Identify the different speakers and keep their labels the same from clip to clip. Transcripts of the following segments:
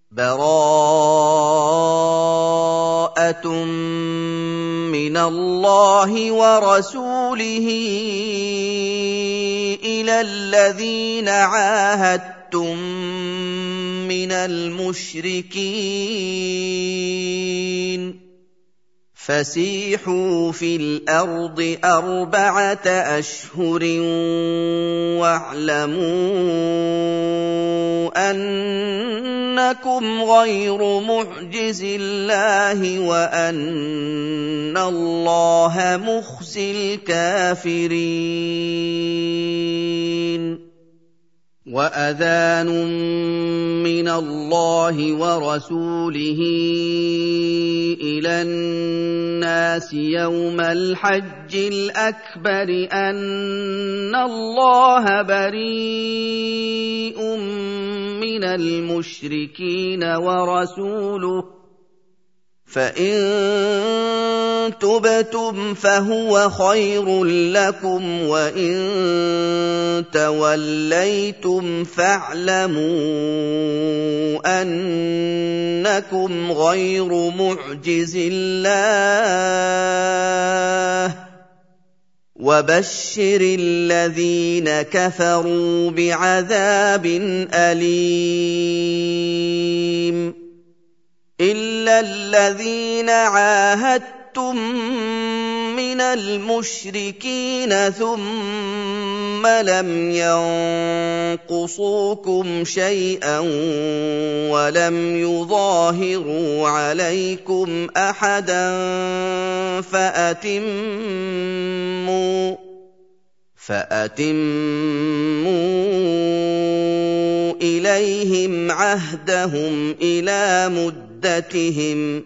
Speaker 1: بَرَاءَةٌ مِّنَ اللَّهِ وَرَسُولِهِ إِلَى الَّذِينَ عَاهَدتُّم مِّنَ الْمُشْرِكِينَ فَسِيحُوا فِي الْأَرْضِ 4 أشهر وَاعْلَمُوا أَنَّكُمْ غَيْرُ مُعْجِزِي اللَّهِ وَأَنَّ اللَّهَ مُخْزِي الْكَافِرِينَ وَأَذَانٌ مِّنَ اللَّهِ وَرَسُولِهِ إِلَى النَّاسِ يَوْمَ الْحَجِّ الْأَكْبَرِ أَنَّ اللَّهَ بَرِيءٌ مِّنَ الْمُشْرِكِينَ وَرَسُولُهُ فَإِن تُبْتُمْ فَهُوَ خَيْرٌ لَّكُمْ وَإِن تَوَلَّيْتُمْ فَاعْلَمُوا أَنَّكُمْ غَيْرُ مُعْجِزِي اللَّهِ ۗ وَبَشِّرِ الَّذِينَ كَفَرُوا بِعَذَابٍ أَلِيمٍ إِلَّا الَّذِينَ عَاهَدتُّم مِّنَ الْمُشْرِكِينَ ثُمَّ لَمْ يَنقُصُوكُمْ شَيْئًا وَلَمْ يُظَاهِرُوا عَلَيْكُمْ أَحَدًا فَأَتِمُّوا إِلَيْهِمْ عَهْدَهُمْ إِلَىٰ مُدَّتِهِمْ ۚ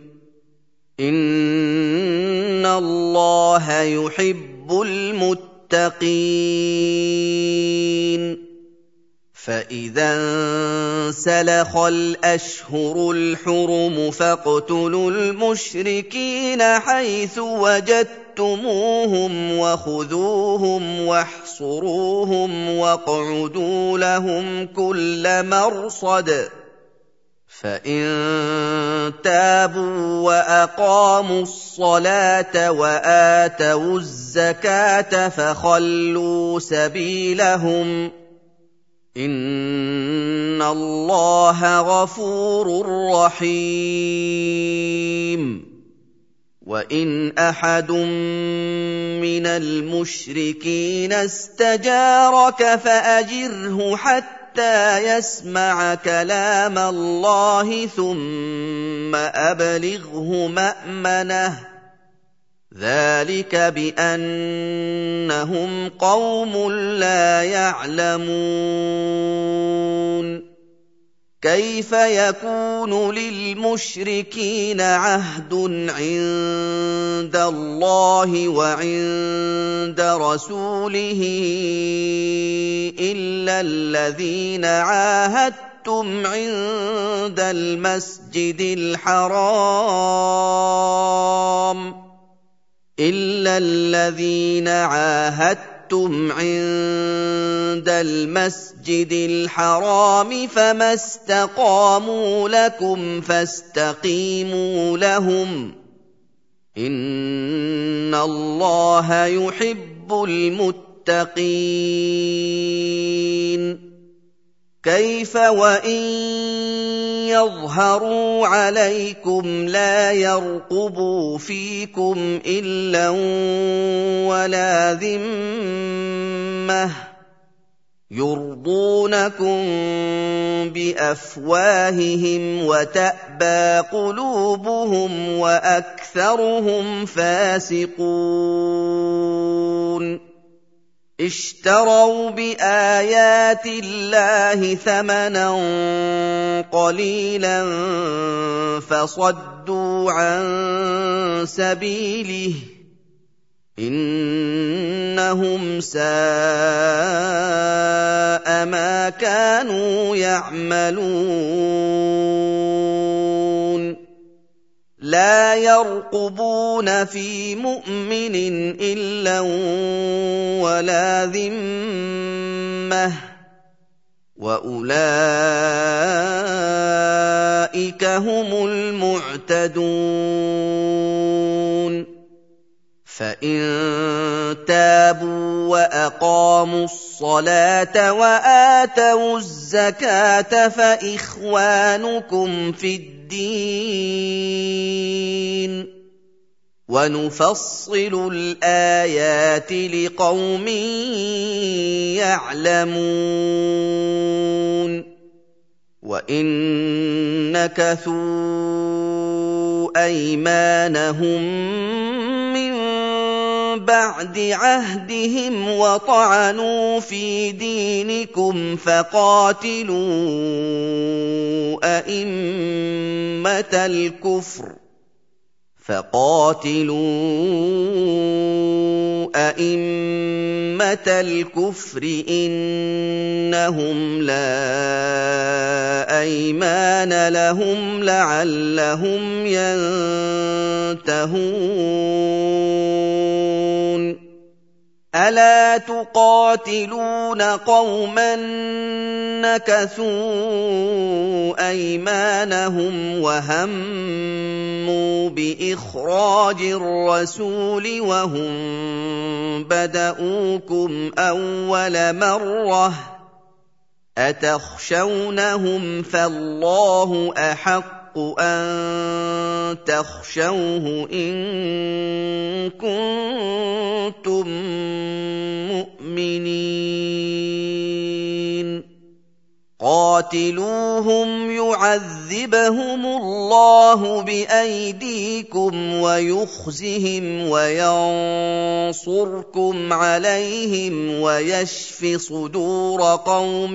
Speaker 1: إِنَّ اللَّهَ يُحِبُّ الْمُتَّقِينَ فَإِذَا انسَلَخَ الْأَشْهُرُ الْحُرُمُ فَاقْتُلُوا الْمُشْرِكِينَ حَيْثُ وَجَدتُّمُوهُمْ وَخُذُوهُمْ وَاحْصُرُوهُمْ وَاقْعُدُوا لَهُمْ كُلَّ مَرْصَدٍ فَإِن تَابُوا وَأَقَامُوا الصَّلَاةَ وَآتَوُا الزَّكَاةَ فَخَلُّوا سَبِيلَهُمْ ۚ إِنَّ اللَّهَ غَفُورٌ رَّحِيمٌ وَإِنْ أَحَدٌ مِّنَ الْمُشْرِكِينَ اسْتَجَارَكَ فَأَجِرْهُ حَتَّىٰ يَسْمَعَ كَلَامَ اللَّهِ ثُمَّ أَبْلِغْهُ مَأْمَنَهُ ۚ ذَٰلِكَ بِأَنَّهُمْ قَوْمٌ لَّا يَعْلَمُونَ كَيْفَ يَكُونُ لِلْمُشْرِكِينَ عَهْدٌ عِندَ اللَّهِ وَعِندَ رَسُولِهِ إِلَّا الَّذِينَ عَاهَدتُّمْ عِندَ الْمَسْجِدِ الْحَرَامِ فَمَا اسْتَقَامُوا لَكُمْ فَاسْتَقِيمُوا لَهُمْ ۚ إِنَّ اللَّهَ يُحِبُّ الْمُتَّقِينَ كَيْفَ وَإِن يَظْهَرُوا عَلَيْكُمْ لَا يَرْقُبُوا فِيكُمْ إِلًّا وَلَا ذِمَّةً يُرْضُونَكُم بِأَفْوَاهِهِمْ وَتَأْبَىٰ قُلُوبُهُمْ وَأَكْثَرُهُمْ فَاسِقُونَ اشْتَرَوْا بِآيَاتِ اللَّهِ ثَمَنًا قَلِيلًا فَصَدُّوا عَن سَبِيلِهِ ۚ إِنَّهُمْ سَاءَ مَا كَانُوا يَعْمَلُونَ لَا يَرْقُبُونَ فِي مُؤْمِنٍ إِلًّا وَلَا ذِمَّةً ۚ وَأُولَٰئِكَ مهتدون فإن تابوا وأقاموا الصلاة وآتوا الزكاة فإخوانكم في الدين ونفصل الآيات لقوم يعلمون وإن نكثوا أيمانهم من بعد عهدهم وطعنوا في دينكم فقاتلوا أئمة الكفر إنهم لا أيمان لهم لعلهم ينتهون ألا تقاتلون قوما نكثوا أيمانهم وهموا بإخراج الرسول وهم بدؤوكم أول مرة أتخشونهم فالله أحق أن تخشوه إن كنتم مؤمنين قاتلوهم يعذبهم الله بأيديكم ويخزهم وينصركم عليهم ويشف صدور قوم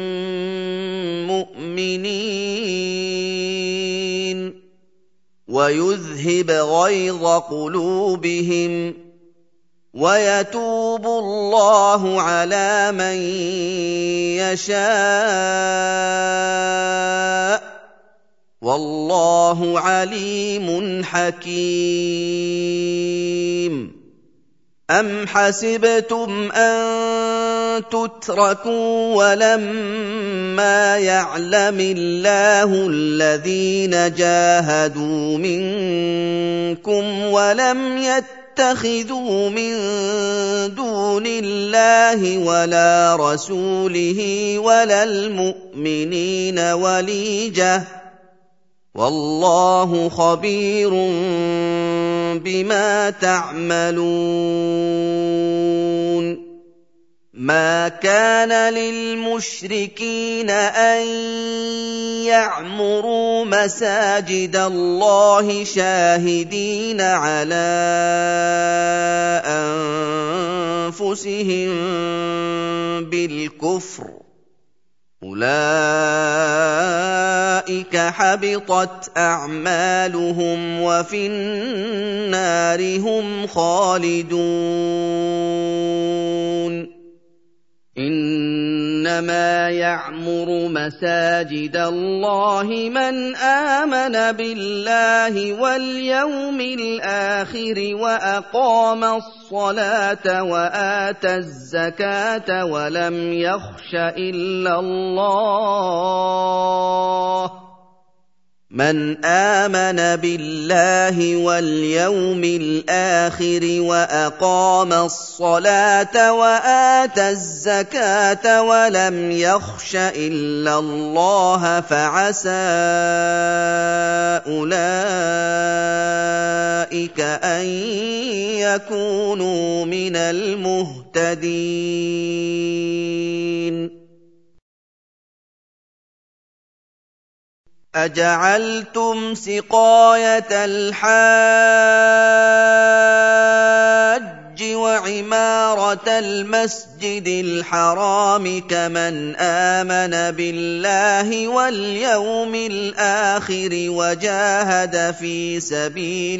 Speaker 1: مؤمنين ويذهب غيظ قلوبهم ويتوب الله على من يشاء والله عليم حكيم أم حسبتم أن تتركوا ولما يعلم الله الذين جاهدوا منكم ولم يتخذوا من دون الله ولا رسوله ولا المؤمنين وليجة والله خبير بما تعملون ما كان للمشركين أن يعمروا مساجد الله شاهدين على أنفسهم بالكفر أولئك حبطت أعمالهم وفي النار هم خالدون إنما يعمر مساجد الله من آمن بالله واليوم الآخر وأقام الصلاة وآتى الزكاة ولم يخش إلا الله من آمن بالله واليوم الآخر وأقام الصلاة وآتى الزكاة ولم يخش إلا الله فعسى أولئك أن يكونوا من المهتدين أجعلتم سقاية الحاج وعمارة المسجد الحرام كمن آمن بالله واليوم الآخر وجاهد في سبيل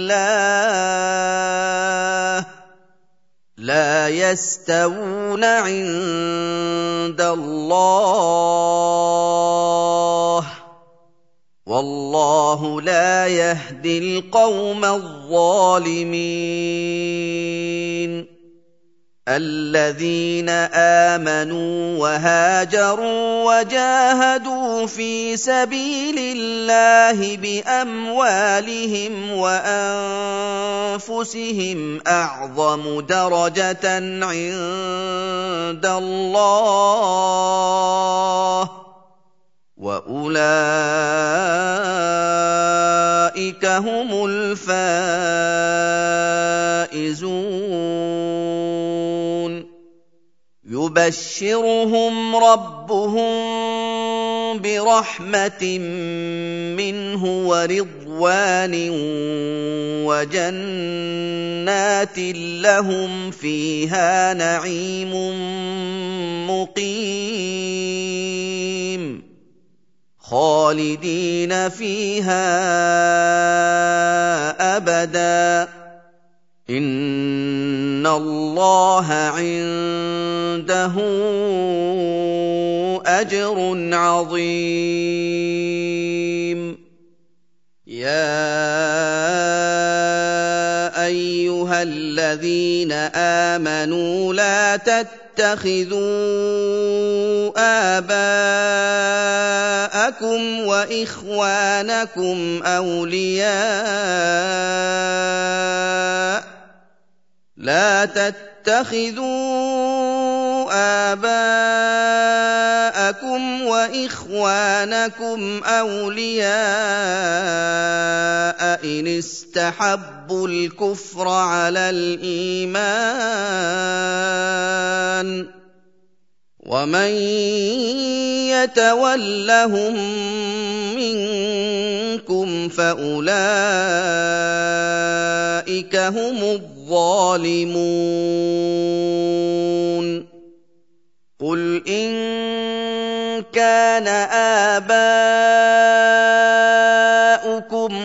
Speaker 1: الله لا يستوون عند الله والله لا يهدي القوم الظالمين الذين آمنوا وهاجروا وجاهدوا في سبيل الله بأموالهم وأنفسهم أعظم درجة عند الله وأولئك هم الفائزون يبشرهم ربهم برحمة منه ورضوان وجنات لهم فيها نعيم مقيم خالدين فيها أبدا إن الله عنده أجر عظيم يا أيها الذين آمنوا لا تتخذوا آباءكم وإخوانكم أولياء لا تتخذوا آباءكم وإخوانكم أولياء إن استحبوا الكفر على الإيمان ومن يتولهم منكم فأولئك هم الظالمون قل إن كان آباؤكم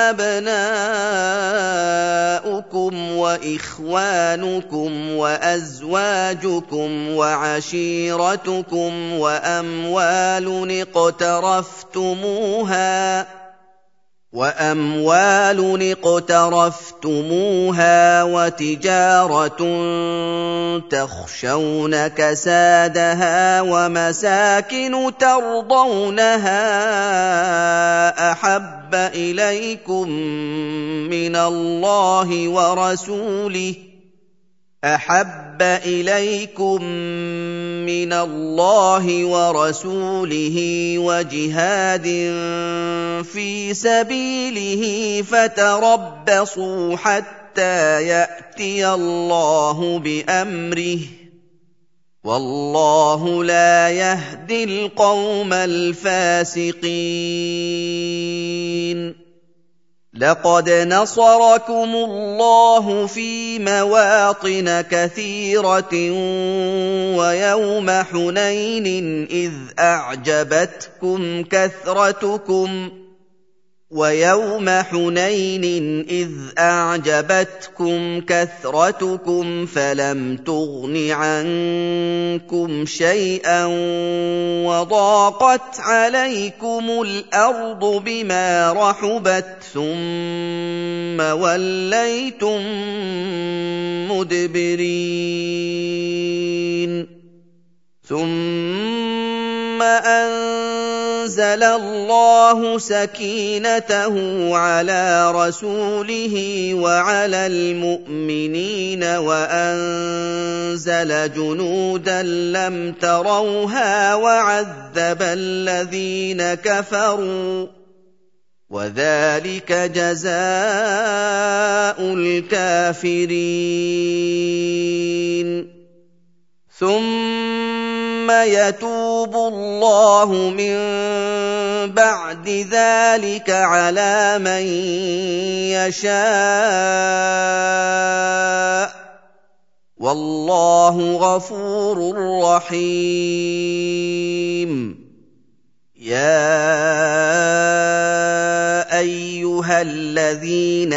Speaker 1: وأبناؤكم وإخوانكم وأزواجكم وعشيرتكم وأموال اقترفتموها وتجارة تخشون كسادها ومساكن ترضونها أحب إليكم من الله ورسوله وجهاد في سبيله فتربصوا حتى يأتي الله بأمره والله لا يهدي القوم الفاسقين لقد نصركم الله في مواطن كثيرة ويوم حنين إذ أعجبتكم كثرتكم فلم تغن عنكم شيئا وضاقت عليكم الأرض بما رحبت ثم وليتم مدبرين ثم أنزل الله سكينته على رسوله وعلى المؤمنين وأنزل جنودا لم تروها وعذب الذين كفروا وذلك جزاء الكافرين ثم يتوب الله من بعد ذلك على من يشاء والله غفور رحيم يا أيها الذين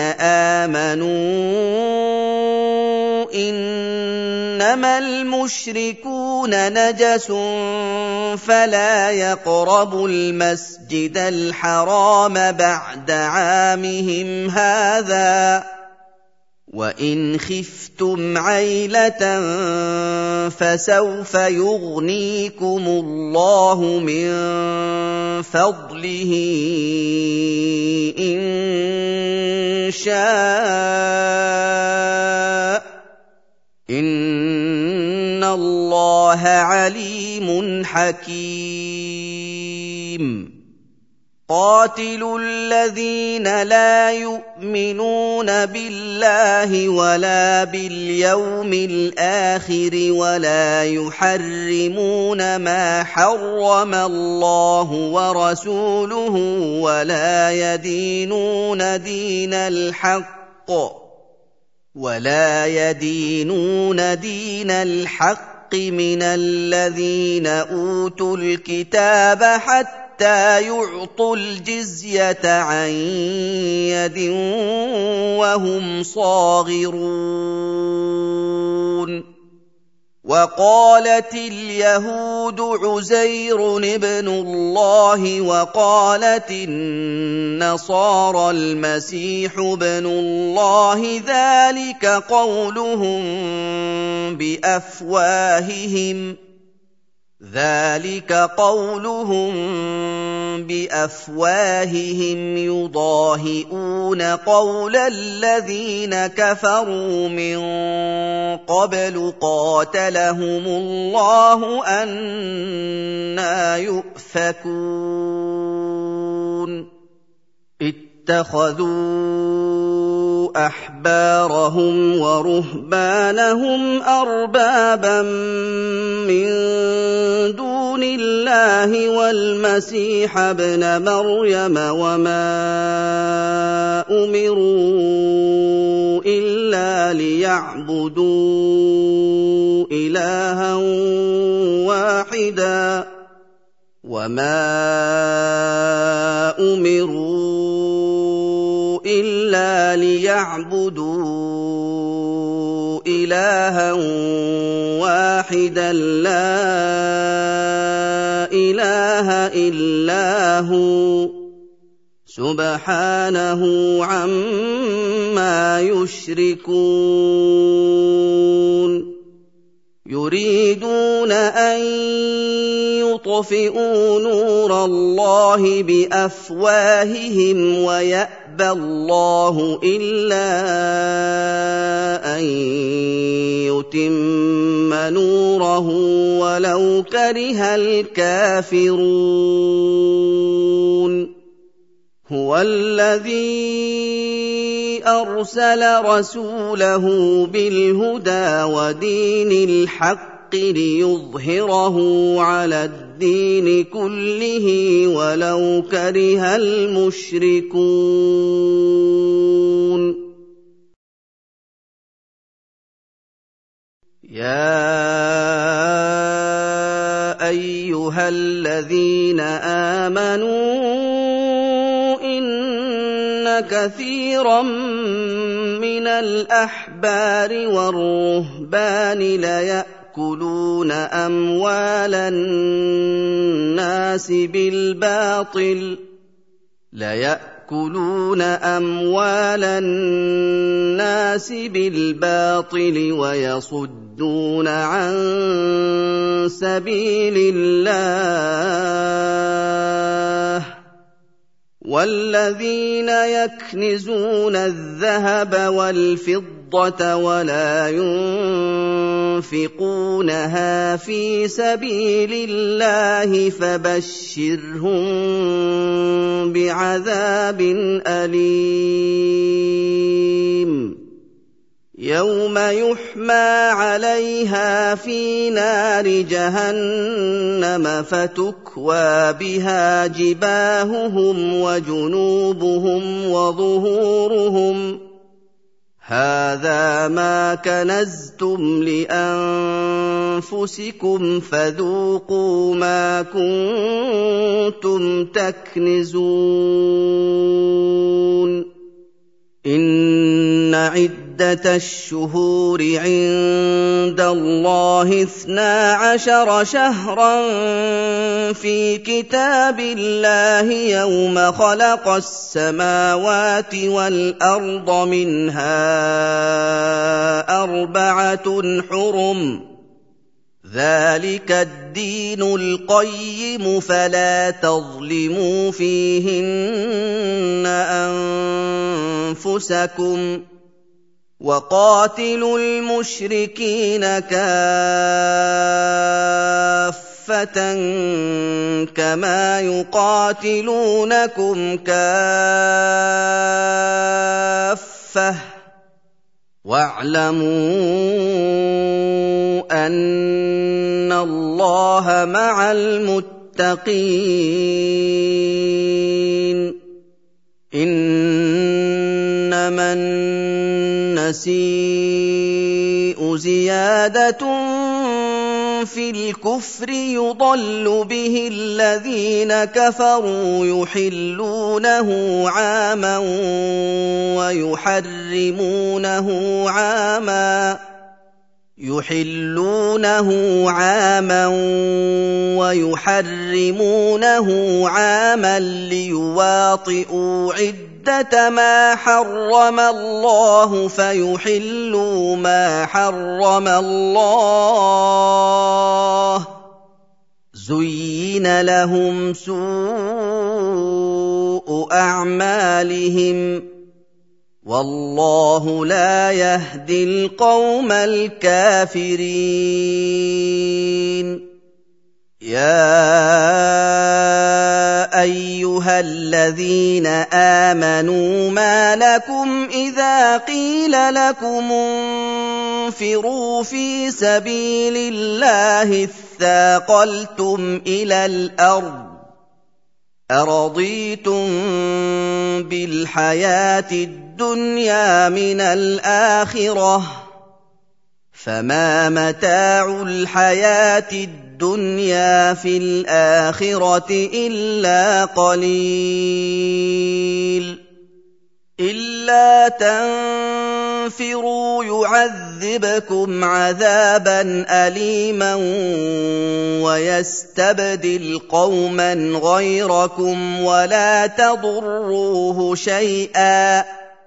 Speaker 1: آمنوا إنما المشركون نجس فلا يقربوا المسجد الحرام بعد عامهم هذا وَإِنْ خِفْتُمْ عَيْلَةً فَسَوْفَ يُغْنِيكُمُ اللَّهُ مِنْ فَضْلِهِ إِنْ شَاءَ ۚ إِنَّ اللَّهَ عَلِيمٌ حَكِيمٌ. قاتلوا الذين لا يؤمنون بالله ولا باليوم الآخر ولا يحرمون ما حرم الله ورسوله ولا يدينون دين الحق من الذين أوتوا الكتاب حتى يعطوا الجزية عن يد وهم صاغرون. وقالت اليهود عزير ابن الله وقالت النصارى المسيح ابن الله، ذلك قولهم بأفواههم يضاهئون قول الذين كفروا من قبل قاتلهم الله أنى يؤفكون. اتخذوا أحبارهم ورهبانهم أربابا من دون الله والمسيح ابن مريم وما أمروا إلا ليعبدوا إلها واحدا لا إله إلا هو سبحانه عما يشركون. يريدون أن يطفئوا نور الله بأفواههم ويأبى الله إلا أن يتم نوره ولو كره الكافرون. هو الذي أرسل رسوله بالهدى ودين الحق ليظهره على الدين كله ولو كره المشركون. يا أيها الذين آمنوا كثيرا من الأحبار والرهبان ليأكلون أموال الناس بالباطل ويصدون عن سبيل الله. والذين يكنزون الذهب والفضة ولا ينفقونها في سبيل الله فبشرهم بعذاب أليم. يوم يحمى عليها في نار جهنم فتكوى بها جباههم وجنوبهم وظهورهم هذا ما كنزتم لأنفسكم فذوقوا ما كنتم تكنزون. إن عدة عدة الشهور عند الله 12 شهرا في كتاب الله يوم خلق السماوات والأرض منها 4 حرم ذلك الدين القيم فلا تظلموا فيهن أنفسكم وقاتلوا المشركين كافة كما يقاتلونكم كافة واعلموا أن الله مع المتقين إنما النسيء زيادة في الكفر يضل به الذين كفروا يحلونه عاما ويحرمونه عاما ليواطئوا عدة ما حرم الله فيحلوا ما حرم الله زين لهم سوء أعمالهم والله لا يهدي القوم الكافرين يا أيها الذين آمنوا ما لكم إذا قيل لكم انفروا في سبيل الله اثاقلتم إلى الأرض أرضيتم بالحياة الدنيا من الآخرة فما متاع الحياة الدنيا في الآخرة إلا قليل إلا تنفروا يعذبكم عذابا أليما ويستبدل قوما غيركم ولا تضروه شيئا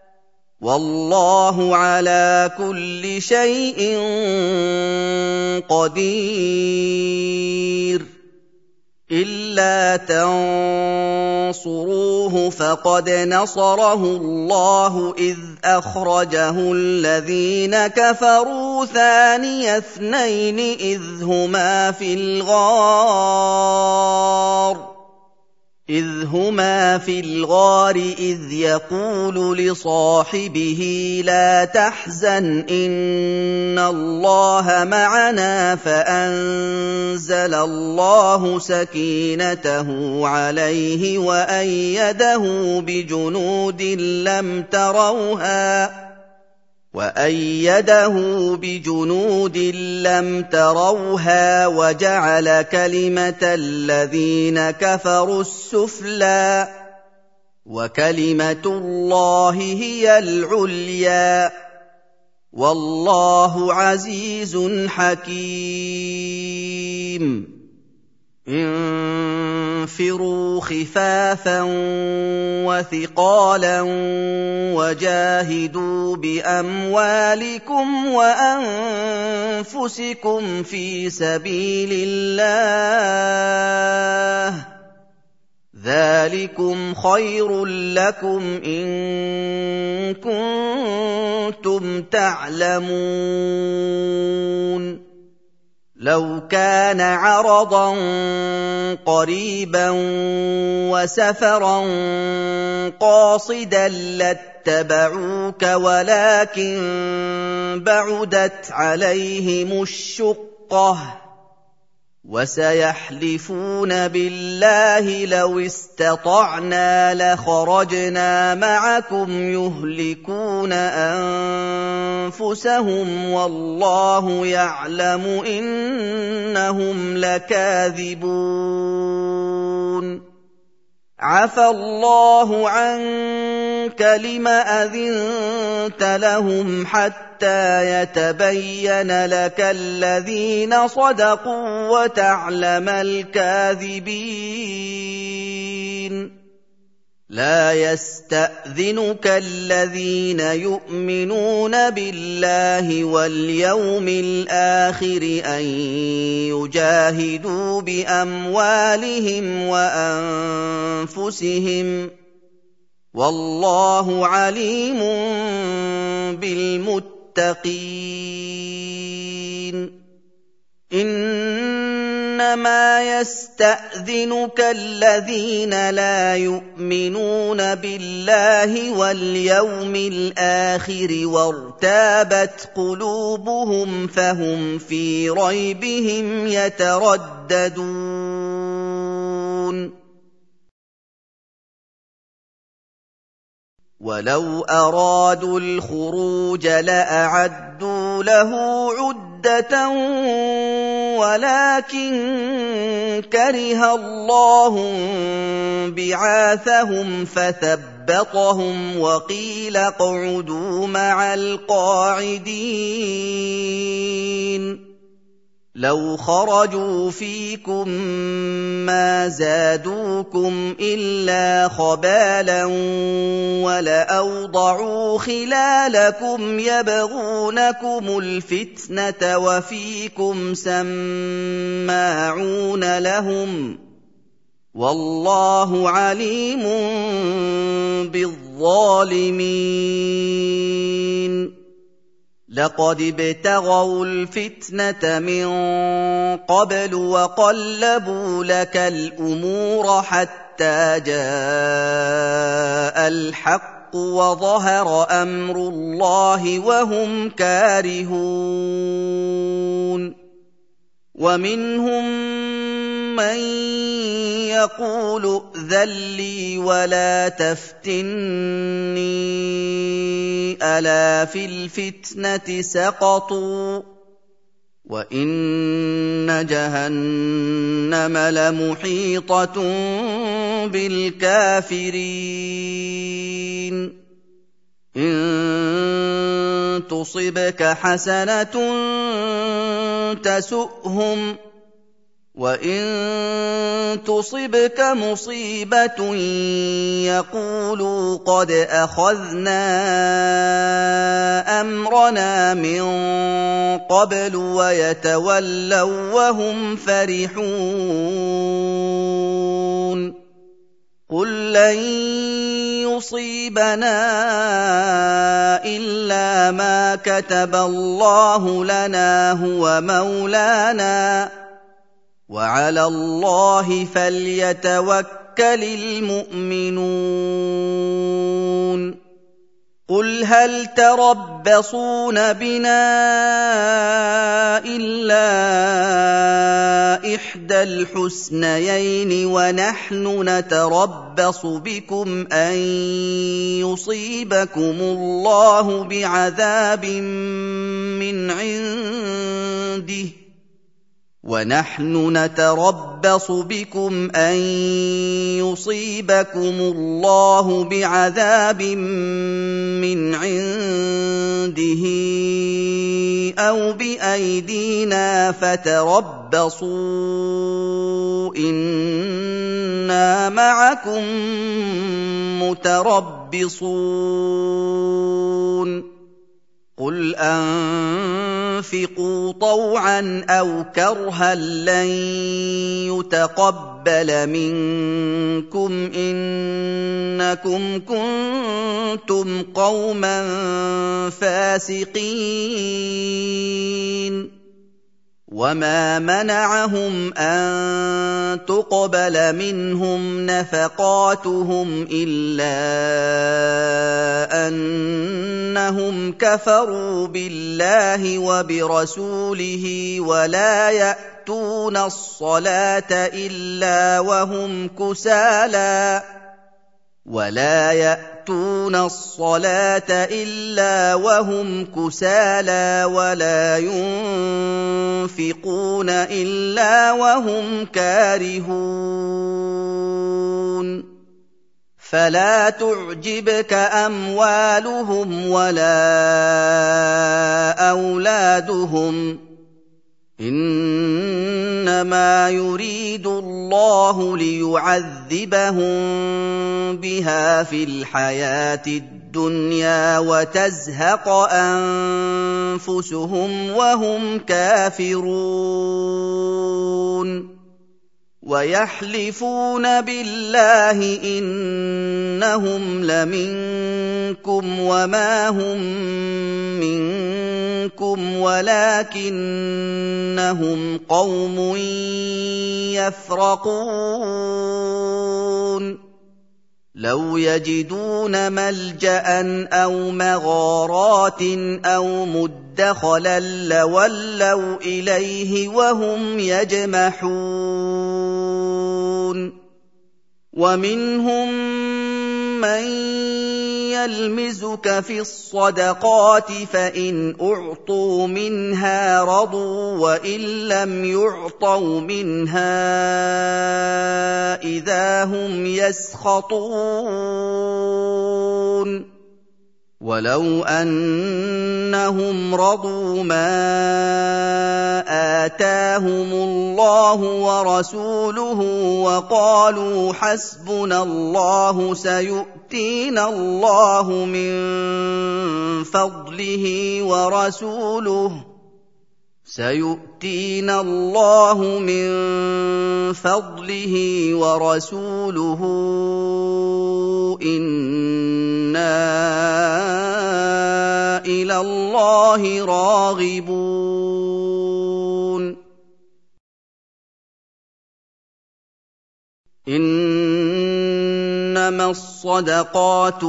Speaker 1: والله على كل شيء قدير إلا تنصروه فقد نصره الله إذ أخرجه الذين كفروا ثاني اثنين إذ هما في الغار إذ يقول لصاحبه لا تحزن إن الله معنا فأنزل الله سكينته عليه وأيده بجنود لم تروها وجعل كلمة الذين كفروا السفلى وكلمة الله هي العليا والله عزيز حكيم انفروا خفافا وثقالا وجاهدوا بأموالكم وأنفسكم في سبيل الله ذلكم خير لكم إن كنتم تعلمون لو كان عرضا قريبا وسفرا قاصدا لاتبعوك ولكن بعدت عليهم الشقة وسيحلفون بالله لو استطعنا لخرجنا معكم يهلكون أنفسهم والله يعلم إنهم لكاذبون عفى الله عنك لم أذنت لهم حتى يتبين لك الذين صدقوا وتعلم الكاذبين لا يستأذنك الذين يؤمنون بالله واليوم الآخر أن يجاهدوا بأموالهم وأنفسهم والله عليم بالمتقين إنما يستأذنك الذين لا يؤمنون بالله واليوم الآخر وارتابت قلوبهم فهم في ريبهم يترددون ولو أرادوا الخروج لأعدوا له عدة ولكن كره الله بعاثهم فثبطهم وقيل اقعدوا مع القاعدين لو خرجوا فيكم ما زادوكم إلا خبالا ولأوضعوا خلالكم يبغونكم الفتنة وفيكم سماعون لهم والله عليم بالظالمين لقد ابتغوا الفتنة من قبل وقلبوا لك الأمور حتى جاء الحق وظهر أمر الله وهم كارهون ومنهم من يقول ائذن لي ولا تفتني ألا في الفتنة سقطوا وإن جهنم لمحيطة بالكافرين إن تصبك حسنة تسؤهم وإن تصبك مصيبة يقولوا قد أخذنا أمرنا من قبل ويتولوا وهم فرحون قل لن يصيبنا إلا ما كتب الله لنا هو مولانا وعلى الله فليتوكل المؤمنون قل هل تربصون بنا إلا إحدى الحسنيين ونحن نتربص بكم أن يصيبكم الله بعذاب من عنده ونحن نتربص بكم أن يصيبكم الله بعذاب من عنده أو بأيدينا فتربصوا إنا معكم متربصون قل أنفقوا طوعا أو كرها لن يتقبل منكم إنكم كنتم قوما فاسقين وما منعهم أن تقبل منهم نفقاتهم إلا أنهم كفروا بالله وبرسوله ولا يأتون الصلاة إلا وهم كسالى ولا ينفقون إلا وهم كارهون فلا تعجبك أموالهم ولا أولادهم، إنما يريد الله ليعذبهم بها في الحياة الدنيا وتزهق أنفسهم وهم كافرون. ويحلفون بالله إنهم لمنكم وما هم منكم ولكنهم قوم يفرقون. لو يجدون ملجأ أو مغارات أو مدخلا لولوا إليه وهم يجمحون. ومنهم من يلمزك في الصدقات فإن أعطوا منها رضوا وإن لم يعطوا منها إذا هم يسخطون. ولو أنهم رضوا ما آتاهم الله ورسوله وقالوا حسبنا الله سيؤتينا الله من فضله ورسوله إنا إلى الله راغبون. إنما الصدقات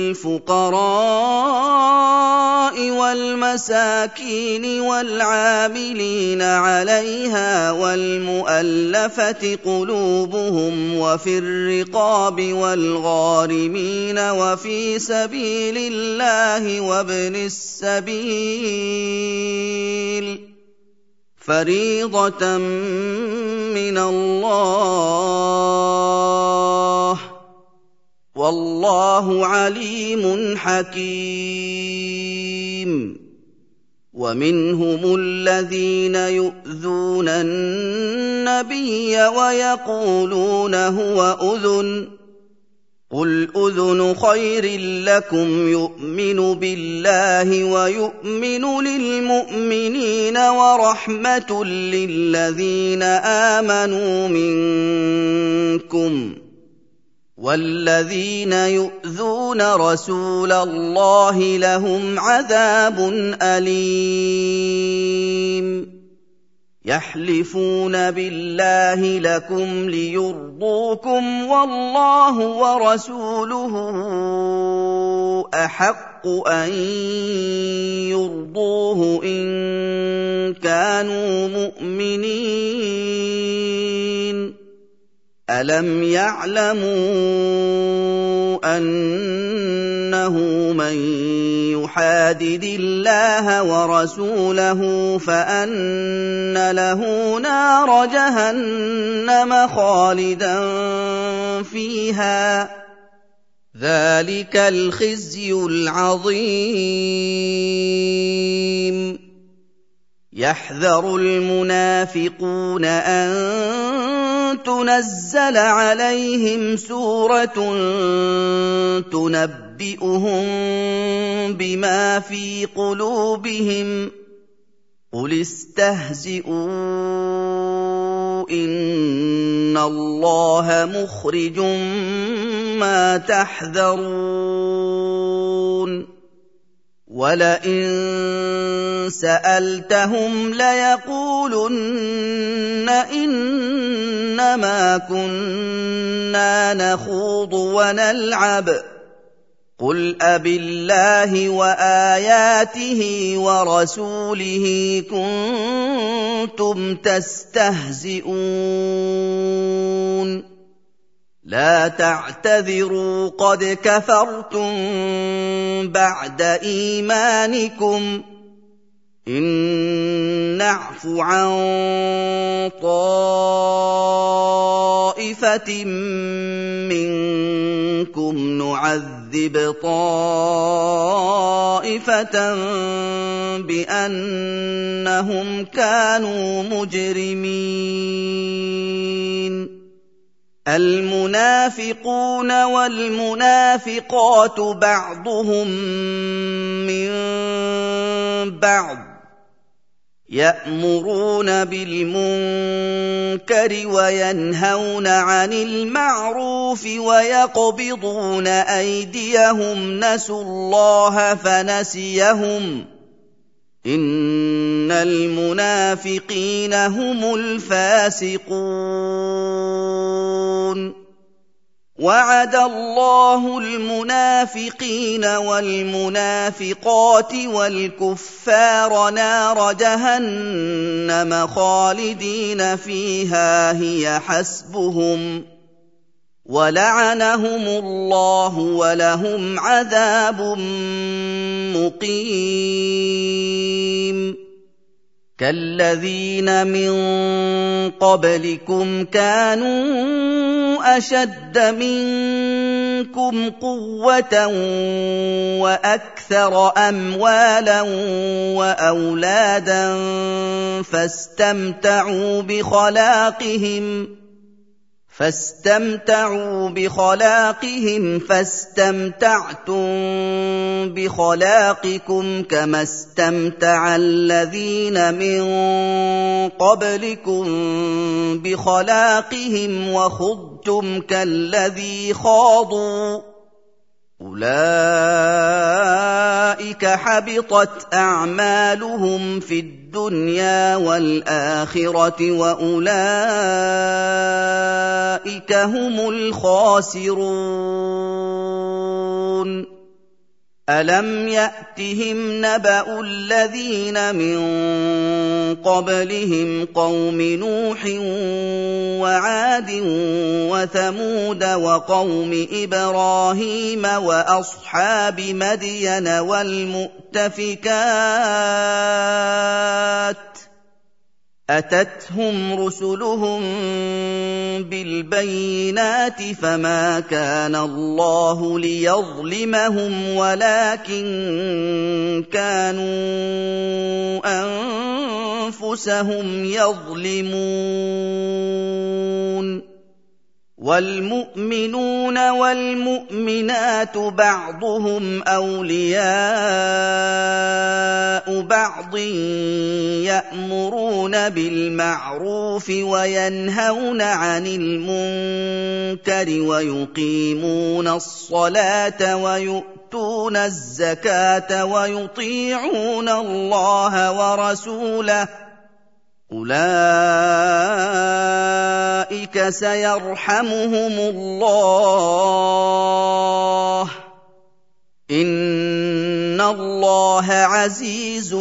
Speaker 1: للفقراء والمساكين والعاملين عليها والمؤلفة قلوبهم وفي الرقاب والغارمين وفي سبيل الله وابن السبيل فريضة من الله والله عليم حكيم. ومنهم الذين يؤذون النبي ويقولون هو أذن، قل أذن خير لكم يؤمن بالله ويؤمن للمؤمنين ورحمة للذين آمنوا منكم، والذين يؤذون رسول الله لهم عذاب أليم. يحلفون بالله لكم ليرضوكم والله ورسوله أحق أن يرضوه إن كانوا مؤمنين. ألم يعلموا أنه من يحادد الله ورسوله فأن له نار جهنم خالدا فيها، ذلك الخزي العظيم. يحذر المنافقون أن تنزل عليهم سورة تنبئهم بما في قلوبهم، قل استهزئوا إن الله مخرج ما تحذرون. ولئن سألتهم ليقولن إنما كنا نخوض ونلعب، قل أبالله وآياته ورسوله كنتم تستهزئون. لا تعتذروا قد كفرتم بعد إيمانكم، إن نعف عن طائفة مِنكُمْ نُعَذِّبْ طَائِفَةً بِأَنَّهُمْ كَانُوا مُجْرِمِينَ الْمُنَافِقُونَ وَالْمُنَافِقَاتُ بَعْضُهُم مِّن بَعْضٍ يَأْمُرُونَ بِالْمُنكَرِ وَيَنْهَوْنَ عَنِ الْمَعْرُوفِ وَيَقْبِضُونَ أَيْدِيَهُمْ نَسُوا اللَّهَ فَنَسِيَهُمْ ۗ إِنَّ الْمُنَافِقِينَ هُمُ الْفَاسِقُونَ وَعَدَ اللَّهُ الْمُنَافِقِينَ وَالْمُنَافِقَاتِ وَالْكُفَّارَ نَارَ جَهَنَّمَ خَالِدِينَ فِيهَا هِيَ حَسْبُهُمْ وَلَعَنَهُمُ اللَّهُ وَلَهُمْ عَذَابٌ مُّقِيمٌ كَالَّذِينَ مِن قَبْلِكُمْ كَانُوا أَشَدَّ مِنكُمْ قُوَّةً وَأَكْثَرَ أَمْوَالًا وَأَوْلَادًا فاستمتعوا بخلاقهم فاستمتعتم بخلاقكم كما استمتع الذين من قبلكم بخلاقهم وخضتم كالذي خاضوا أولئك حبطت أعمالهم في الدنيا والآخرة وأولئك هم الخاسرون ألم يأتهم نبأ الذين من قبلهم قوم نوح وعاد وثمود وقوم إبراهيم وأصحاب مدين والمؤتفكات أتتهم رسلهم بالبينات فما كان الله ليظلمهم ولكن كانوا أنفسهم يظلمون والمؤمنون والمؤمنات بعضهم أولياء بعض يأمرون بالمعروف وينهون عن المنكر ويقيمون الصلاة ويؤتون الزكاة ويطيعون الله ورسوله أولئك سيرحمهم الله إن الله عزيز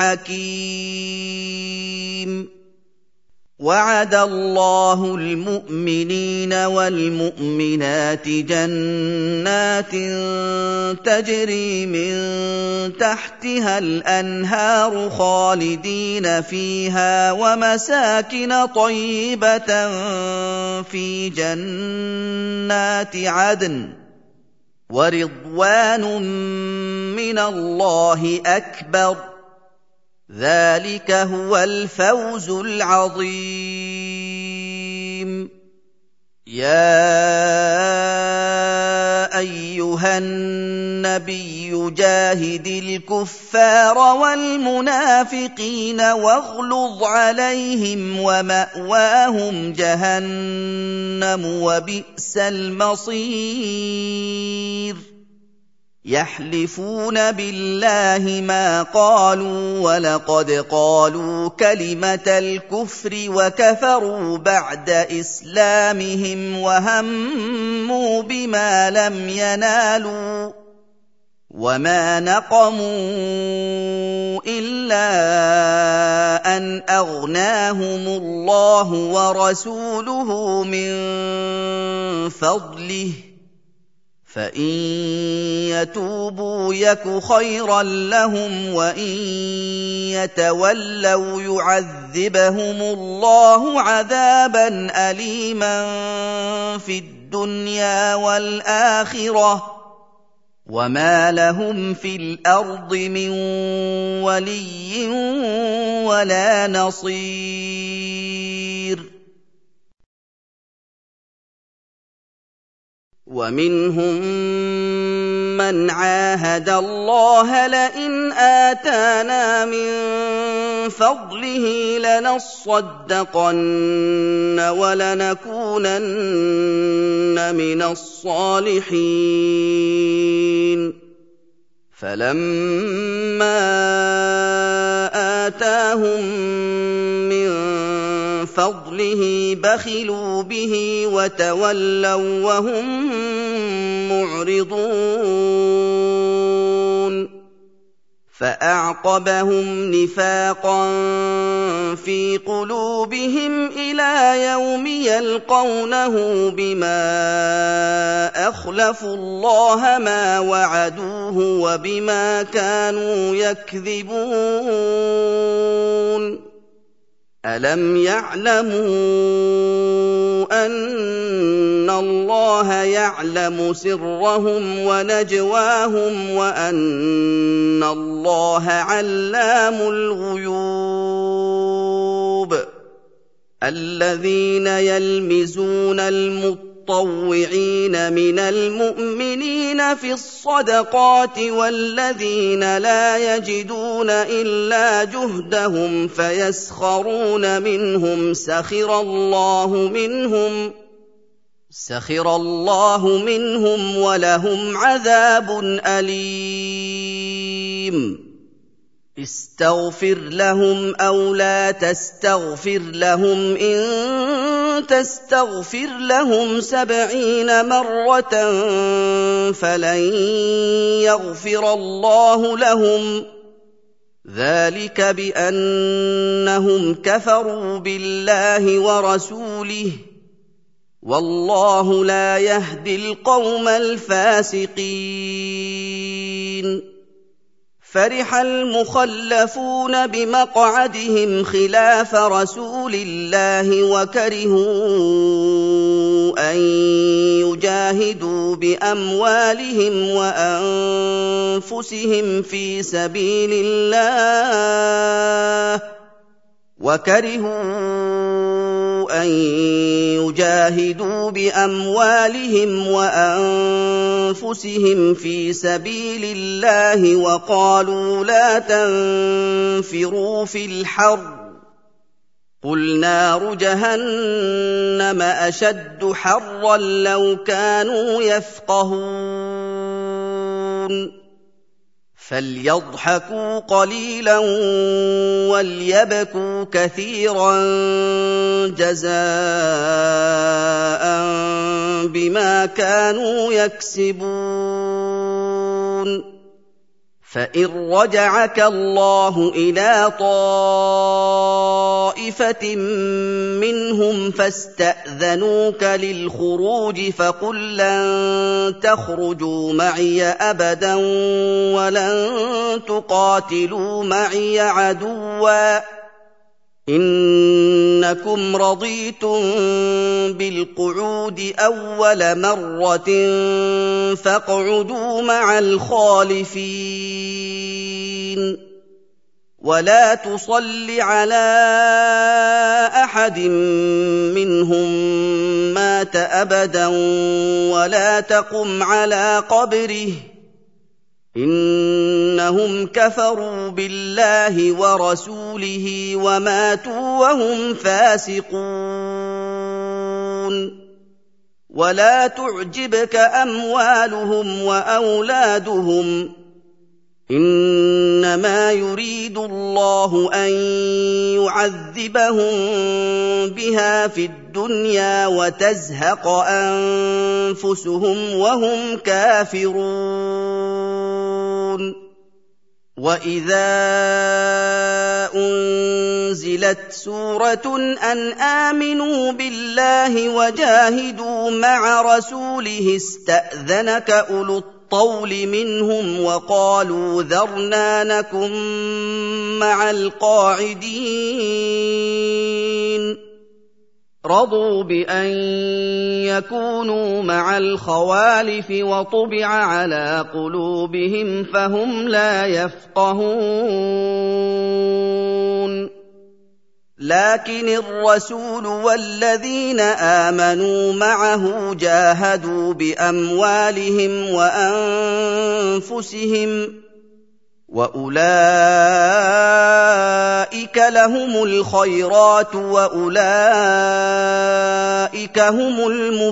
Speaker 1: حكيم وعد الله المؤمنين والمؤمنات جنات تجري من تحتها الأنهار خالدين فيها ومساكن طيبة في جنات عدن ورضوان من الله أكبر ذلك هو الفوز العظيم يا أيها النبي جاهد الكفار والمنافقين واغلظ عليهم ومأواهم جهنم وبئس المصير يحلفون بالله ما قالوا ولقد قالوا كلمة الكفر وكفروا بعد إسلامهم وهموا بما لم ينالوا وما نقموا إلا أن أغناهم الله ورسوله من فضله فإن يتوبوا يك خيرا لهم وإن يتولوا يعذبهم الله عذابا أليما في الدنيا الدُّنْيَا وَالْآخِرَةِ وَمَا لَهُمْ فِي الْأَرْضِ مِن وَلِيٍّ وَلَا نَصِيرٍ وَمِنْهُم مَّنْ عَاهَدَ اللَّهَ لَئِنْ آتَانَا مِن فَضْلِهِ لَنَصَّدَّقَنَّ وَلَنَكُونَنَّ مِنَ الصَّالِحِينَ فَلَمَّا آتَاهُم مِّن فَضْلِهِ بَخِلُوا بِهِ وَتَوَلَّوا وَّهُم مُّعْرِضُونَ فَأَعْقَبَهُمْ نِفَاقًا فِي قُلُوبِهِمْ إِلَىٰ يَوْمِ يَلْقَوْنَهُ بِمَا أَخْلَفُوا اللَّهَ مَا وَعَدُوهُ وَبِمَا كَانُوا يَكْذِبُونَ أَلَمْ يَعْلَمُوا أَنَّ اللَّهَ يَعْلَمُ سِرَّهُمْ وَنَجْوَاهُمْ وَأَنَّ اللَّهَ عَلَّامُ الْغُيُوبِ الَّذِينَ يَلْمِزُونَ الْمُطَّوِّعِينَ مِنَ الْمُؤْمِنِينَ فِي الصَّدَقَاتِ وَالَّذِينَ لَا يَجِدُونَ إِلَّا جُهْدَهُمْ فَيَسْخَرُونَ مِنْهُمْ سَخِرَ اللَّهُ مِنْهُمْ وَلَهُمْ عَذَابٌ أَلِيمٌ اسْتَغْفِرْ لَهُمْ أَوْ لَا تَسْتَغْفِرْ لَهُمْ إِن تَسْتَغْفِرْ لَهُمْ 70 مَرَّةً فَلَن يَغْفِرَ اللَّهُ لَهُمْ ذَٰلِكَ بِأَنَّهُمْ كَفَرُوا بِاللَّهِ وَرَسُولِهِ وَاللَّهُ لَا يَهْدِي الْقَوْمَ الْفَاسِقِينَ فَرِحَ الْمُخَلَّفُونَ بِمَقْعَدِهِمْ خِلَافَ رَسُولِ اللَّهِ وَكَرِهُوا أَن يُجَاهِدُوا بِأَمْوَالِهِمْ وَأَنفُسِهِمْ فِي سَبِيلِ اللَّهِ وَقَالُوا لَا تَنفِرُوا فِي الْحَرِّ قُلْ نَارُ جَهَنَّمَ أَشَدُّ حَرًّا لَّوْ كَانُوا يَفْقَهُونَ فَلْيَضْحَكُوا قَلِيلًا وَلْيَبْكُوا كَثِيرًا جَزَاءً بِمَا كَانُوا يَكْسِبُونَ فَإِن رَّجَعَكَ اللَّهُ إِلَىٰ طَائِفَةٍ مِّنْهُمْ فَاسْتَأْذَنُوكَ لِلْخُرُوجِ فَقُل لَّن تَخْرُجُوا مَعِيَ أَبَدًا وَلَن تُقَاتِلُوا مَعِيَ عَدُوًّا إِنَّكُمْ رَضِيتُم بِالْقُعُودِ أَوَّلَ مَرَّةٍ فَاقْعُدُوا مَعَ الْخَالِفِينَ وَلَا تُصَلِّ عَلَىٰ أَحَدٍ مِّنْهُم مَّاتَ أَبَدًا وَلَا تَقُمْ عَلَىٰ قَبْرِهِ إِنَّهُمْ كَفَرُوا بِاللَّهِ وَرَسُولِهِ وَمَاتُوا وَهُمْ فَاسِقُونَ وَلَا تُعْجِبْكَ أَمْوَالُهُمْ وَأَوْلَادُهُمْ إِنَّمَا يُرِيدُ اللَّهُ أَن يُعَذِّبَهُم بِهَا فِي الدُّنْيَا وَتَزْهَقَ أَنفُسُهُمْ وَهُمْ كَافِرُونَ وَإِذَا أُنزِلَتْ سُورَةٌ أَنْ آمِنُوا بِاللَّهِ وَجَاهِدُوا مَعَ رَسُولِهِ اسْتَأْذَنَكَ أُولُو الطَّوْلِ مِنْهُمْ وَقَالُوا ذَرْنَا نَكُن مَّعَ الْقَاعِدِينَ رضوا بأن يكونوا مع الخوالف وطبع على قلوبهم فهم لا يفقهون لكن الرسول والذين آمنوا معه جاهدوا بأموالهم وأنفسهم وأولئك لهم الخيرات وأولئك هم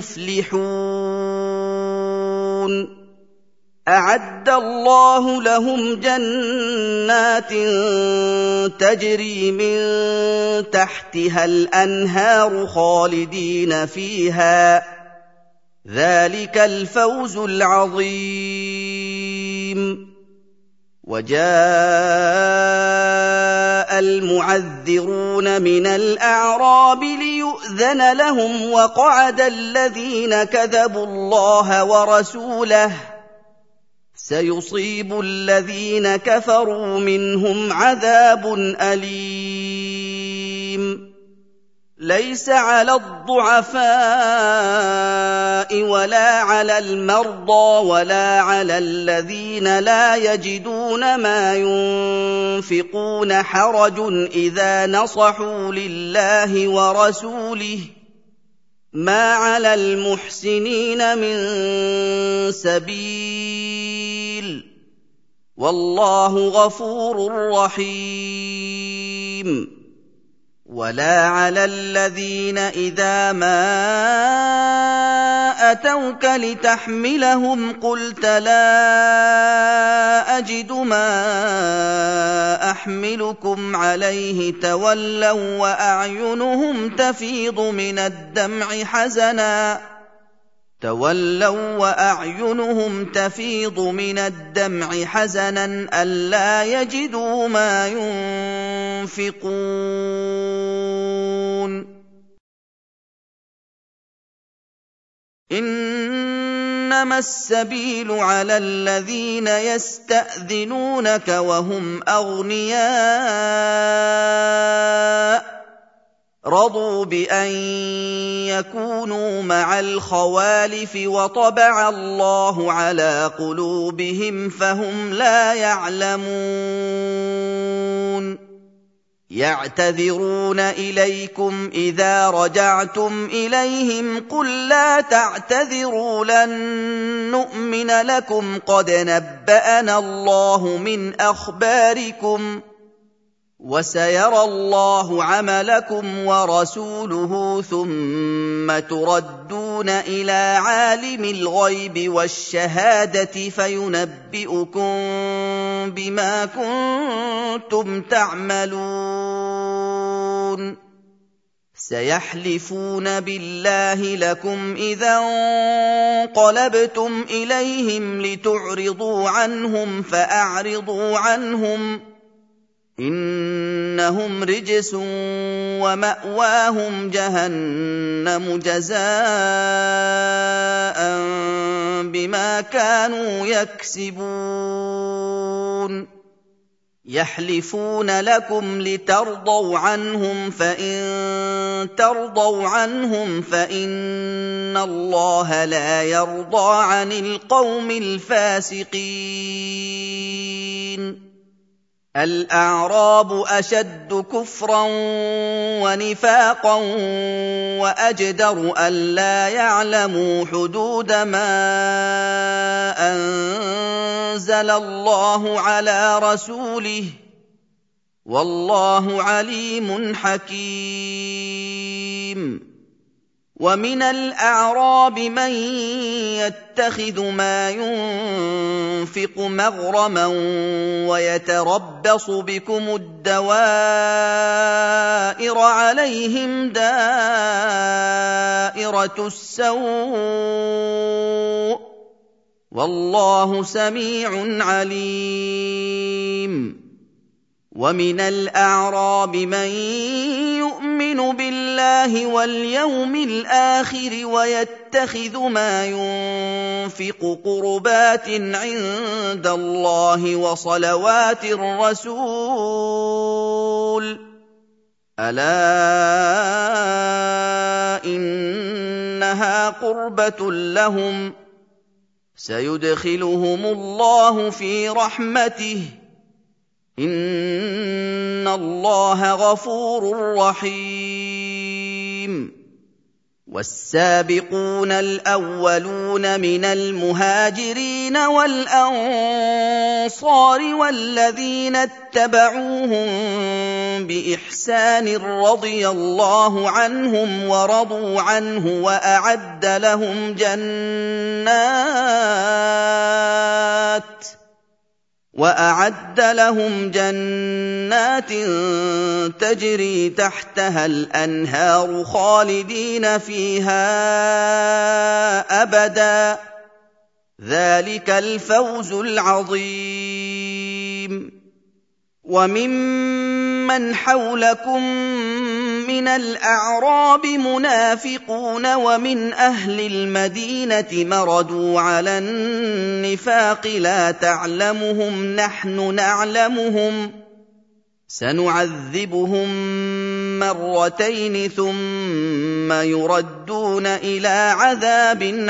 Speaker 1: المفلحون أعد الله لهم جنات تجري من تحتها الأنهار خالدين فيها ذلك الفوز العظيم وجاء المعذرون من الأعراب ليؤذن لهم وقعد الذين كذبوا الله ورسوله سيصيب الذين كفروا منهم عذاب أليم ليس على الضعفاء ولا على المرضى ولا على الذين لا يجدون ما ينفقون حرج إذا نصحوا لله ورسوله ما على المحسنين من سبيل والله غفور رحيم ولا على الذين إذا ما أتوك لتحملهم قلت لا أجد ما أحملكم عليه تولوا وأعينهم تفيض من الدمع حزنا ألا يجدوا ما ينفقون إنما السبيل على الذين يستأذنونك وهم أغنياء رضوا بأن يكونوا مع الخوالف وطبع الله على قلوبهم فهم لا يعلمون يعتذرون إليكم إذا رجعتم إليهم قل لا تعتذروا لن نؤمن لكم قد نبأنا الله من أخباركم وسيرى الله عملكم ورسوله ثم تردون إلى عالم الغيب والشهادة فينبئكم بما كنتم تعملون سيحلفون بالله لكم إذا انقلبتم إليهم لتعرضوا عنهم فأعرضوا عنهم إنهم رجس ومأواهم جهنم جزاء بما كانوا يكسبون يحلفون لكم لترضوا عنهم فإن ترضوا عنهم فإن الله لا يرضى عن القوم الفاسقين الأعراب أشد كفرا ونفاقا وأجدر ألا يعلموا حدود ما أنزل الله على رسوله والله عليم حكيم ومن الأعراب من يتخذ ما ينفق مغرما ويتربص بكم الدوائر عليهم دائرة السوء والله سميع عليم ومن الأعراب من يؤمن بالله واليوم الآخر ويتخذ ما ينفق قربات عند الله وصلوات الرسول ألا إنها قربة لهم سيدخلهم الله في رحمته إن الله غفور رحيم والسابقون الأولون من المهاجرين والأنصار والذين اتبعوهم بإحسان رضي الله عنهم ورضوا عنه وأعد لهم جنات تجري تحتها الأنهار خالدين فيها أبدا ذلك الفوز العظيم وممن حولكم من الأعراب منافقون ومن أهل المدينة مردوا على النفاق لا تعلمهم نحن نعلمهم سنعذبهم مرتين ثم يردون إلى عذاب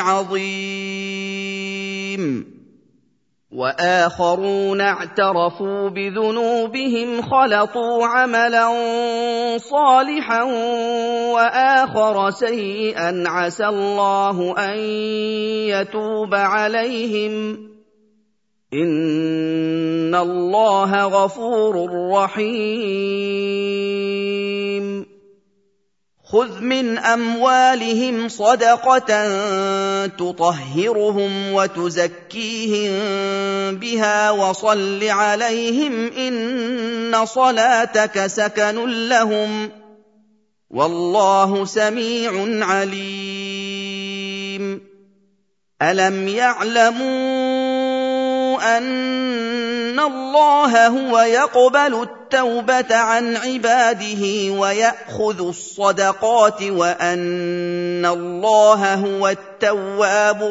Speaker 1: عظيم وآخرون اعترفوا بذنوبهم خلطوا عملا صالحا وآخر سيئا عسى الله أن يتوب عليهم إن الله غفور رحيم خذ من أموالهم صدقة تطهرهم وتزكيهم بها وصل عليهم إن صلاتك سكن لهم والله سميع عليم ألم يعلموا أن الله هو يقبل التوبة عن عباده ويأخذ الصدقات وأن الله هو التواب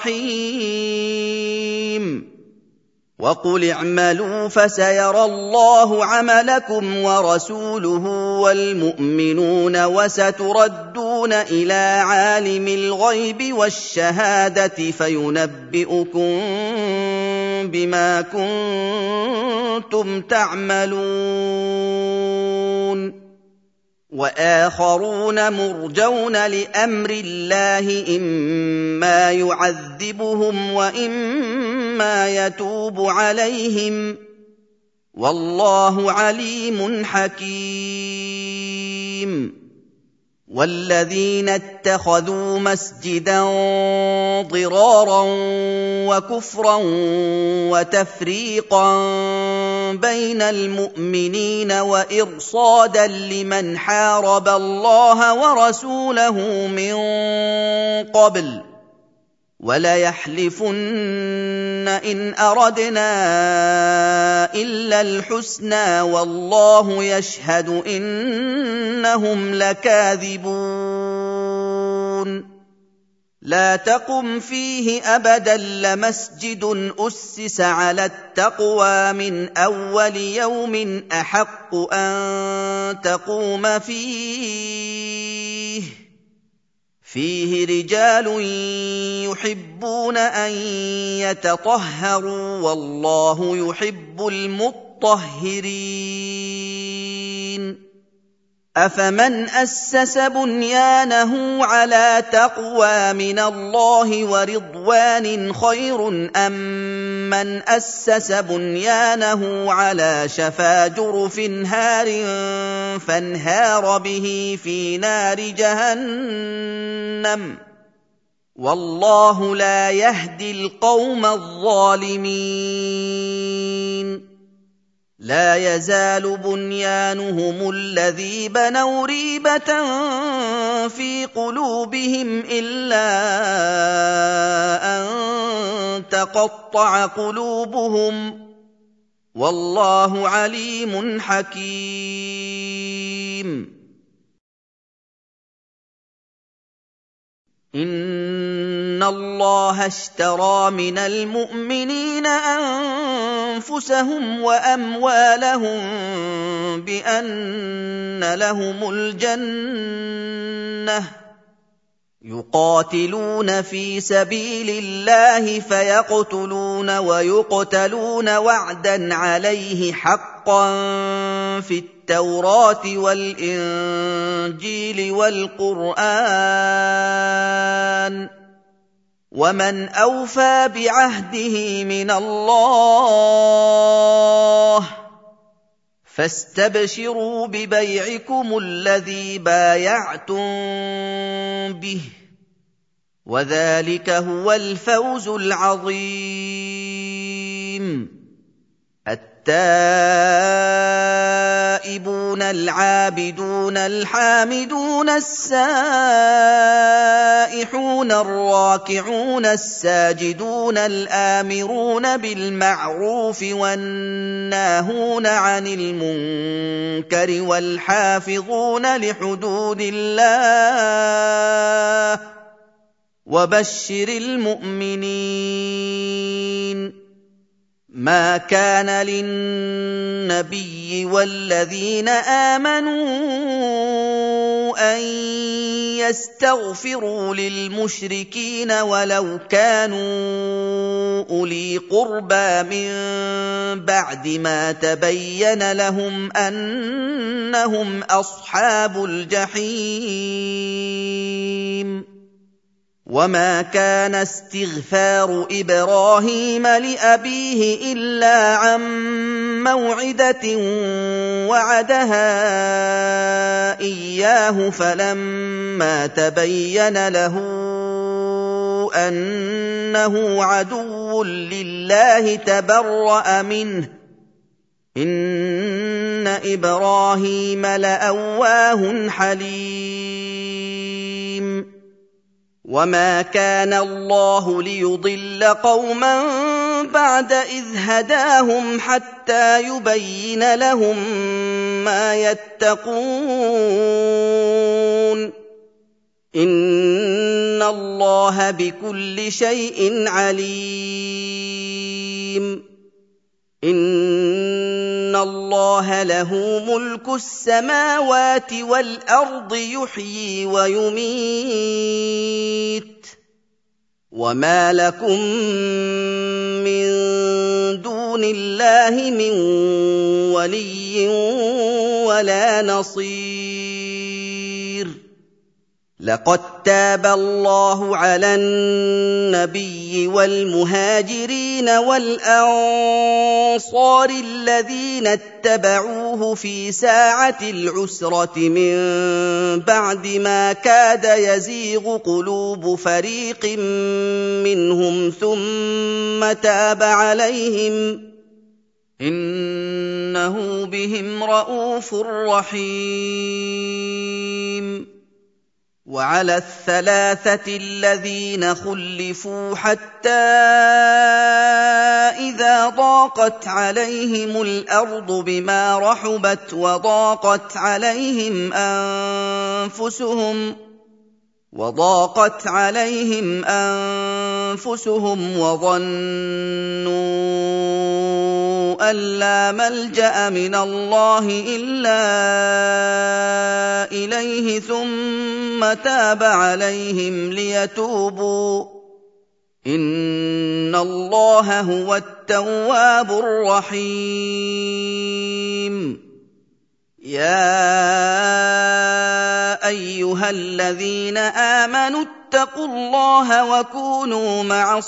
Speaker 1: الرحيم وقل اعملوا فسيرى الله عملكم ورسوله والمؤمنون وستردون إلى عالم الغيب والشهادة فينبئكم بما كنتم تعملون وآخرون مرجون لأمر الله إما يعذبهم وإما يتوب عليهم والله عليم حكيم والذين اتخذوا مسجدا ضرارا وكفرا وتفريقا بين المؤمنين وإرصادا لمن حارب الله ورسوله من قبل وليحلفن إن أردنا إلا الحسنى والله يشهد إنهم لكاذبون لا تقم فيه أبدا لمسجد أسس على التقوى من أول يوم أحق أن تقوم فيه رجال يحبون أن يتطهروا والله يحب المطهرين أفمن أسس بنيانه على تقوى من الله ورضوان خير أم من أسس بنيانه على شفا جرف هار فانهار به في نار جهنم والله لا يهدي القوم الظالمين لا يزال بنيانهم الذي بنوا ريبة في قلوبهم إلا أن تقطع قلوبهم والله عليم حكيم إِنَّ اللَّهَ اشْتَرَىٰ مِنَ الْمُؤْمِنِينَ أَنفُسَهُمْ وَأَمْوَالَهُم بِأَنَّ لَهُمُ الْجَنَّةَ يُقَاتِلُونَ فِي سَبِيلِ اللَّهِ فَيَقْتُلُونَ وَيُقْتَلُونَ وَعْدًا عَلَيْهِ حَقًّا فِي التَّوْرَاةِ وَالْإِنجِيلِ وَالْقُرْآنِ ۚ وَمَنْ أَوْفَىٰ بِعَهْدِهِ مِنَ اللَّهِ ۚ فَاسْتَبْشِرُوا بِبَيْعِكُمُ الَّذِي بايَعْتُم بِهِ ۚ وَذَٰلِكَ هُوَ الْفَوْزُ الْعَظِيمُ. التائبون العابدون الحامدون السائحون الراكعون الساجدون الآمرون بالمعروف والناهون عن المنكر والحافظون لحدود الله وبشر المؤمنين. ما كان للنبي والذين آمنوا أن يستغفروا للمشركين ولو كانوا أولي قربى من بعد ما تبين لهم أنهم أصحاب الجحيم. وما كان استغفار إبراهيم لأبيه إلا عن موعدة وعدها إياه فلما تبين له أنه عدو لله تبرأ منه إن إبراهيم لأواه حليم. وما كان الله ليضل قوما بعد إذ هداهم حتى يبين لهم ما يتقون إن الله بكل شيء عليم. إن الله له ملك السماوات والأرض يحيي ويميت وما لكم من دون الله من ولي ولا نصير. لقد تاب الله على النبي والمهاجرين والأنصار الذين اتبعوه في ساعة العسرة من بعد ما كاد يزيغ قلوب فريق منهم ثم تاب عليهم إنه بهم رءوف رحيم. وعلى الثلاثة الذين خلفوا حتى إذا ضاقت عليهم الأرض بما رحبت وضاقت عليهم أنفسهم وظنوا أن لا ملجأ من الله إلا إليه ثم تاب عليهم ليتوبوا إن الله هو التواب الرحيم. يا أيها الذين آمنوا اتقوا الله وكونوا مع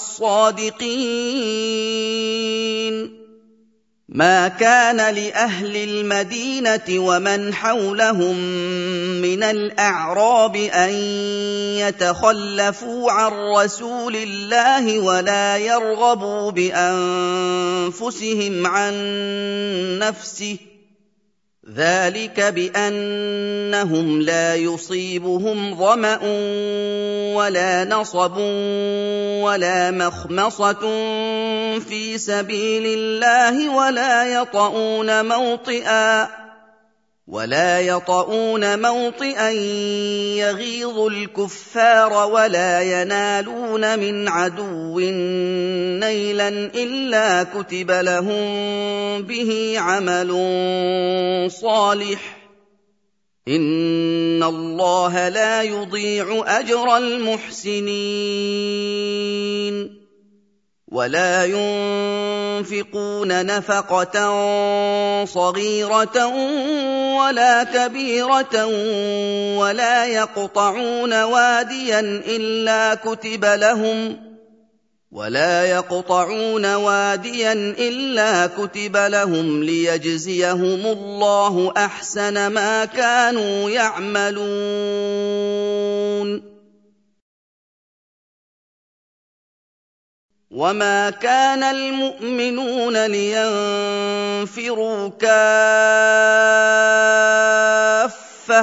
Speaker 1: الصادقين. ما كان لأهل المدينة ومن حولهم من الأعراب أن يتخلفوا عن رسول الله ولا يرغبوا بأنفسهم عن نفسه ذلك بأنهم لا يصيبهم ظمأ ولا نصب ولا مخمصة في سبيل الله ولا يطؤون موطئا يغيظ الكفار ولا ينالون من عدو نيلا إلا كتب لهم به عمل صالح إن الله لا يضيع أجر المحسنين ولا ينفقون نفقة صغيرة ولا كبيرة ولا يقطعون واديا إلا كتب لهم ليجزيهم الله أحسن ما كانوا يعملون وما كان المؤمنون لينفروا كافة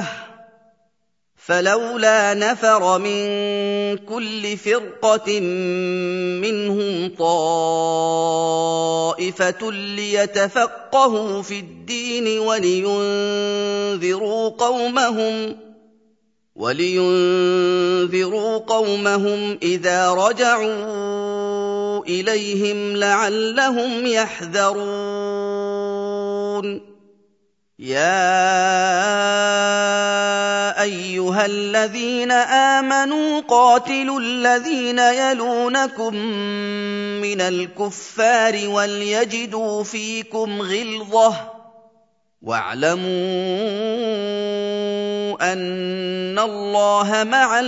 Speaker 1: فلولا نفر من كل فرقة منهم طائفة ليتفقهوا في الدين ولينذروا قومهم إذا رجعوا إليهم لعلهم يحذرون يا أيها الذين آمنوا قاتلوا الذين يلونكم من الكفار وليجدوا فيكم غلظة واعلموا أن الله مع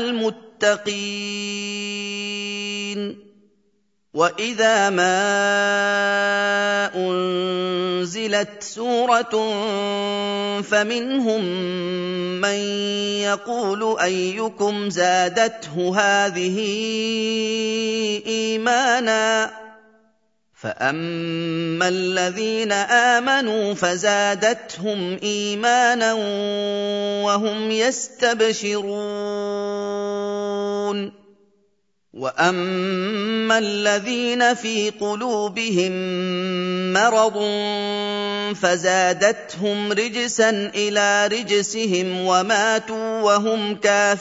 Speaker 1: المتقين وإذا ما أنزلت سورة فمنهم من يقول أيكم زادته هذه إيمانا فأما الذين آمنوا فزادتهم إيمانا وهم يستبشرون وأما الذين في قلوبهم مرض فزادتهم رجسا إلى رجسهم وماتوا وهم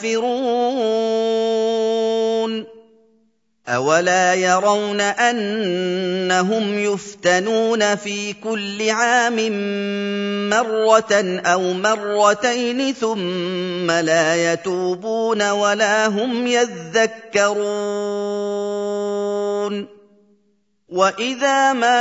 Speaker 1: كافرون أولا يرون أنهم يفتنون في كل عام مرة أو مرتين ثم لا يتوبون ولا هم يذكرون وإذا ما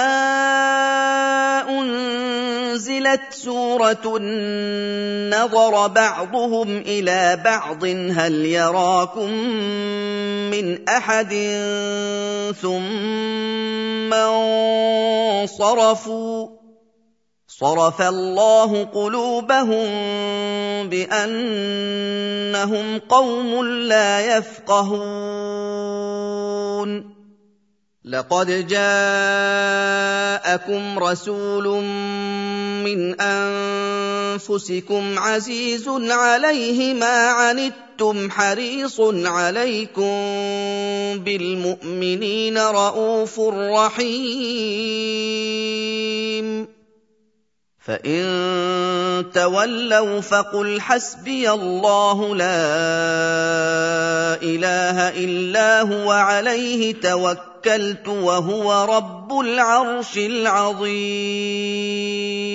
Speaker 1: أنزلت سورة نظر بعضهم إلى بعض هل يراكم من أحد ثم انصرفوا صرف الله قلوبهم بأنهم قوم لا يفقهون لقد جاءكم رسول من أنفسكم عزيز عليه ما عنتم حريص عليكم بالمؤمنين رءوف رحيم فإن تولوا فقل حسبي الله لا إله إلا هو عليه توكلت وهو رب العرش العظيم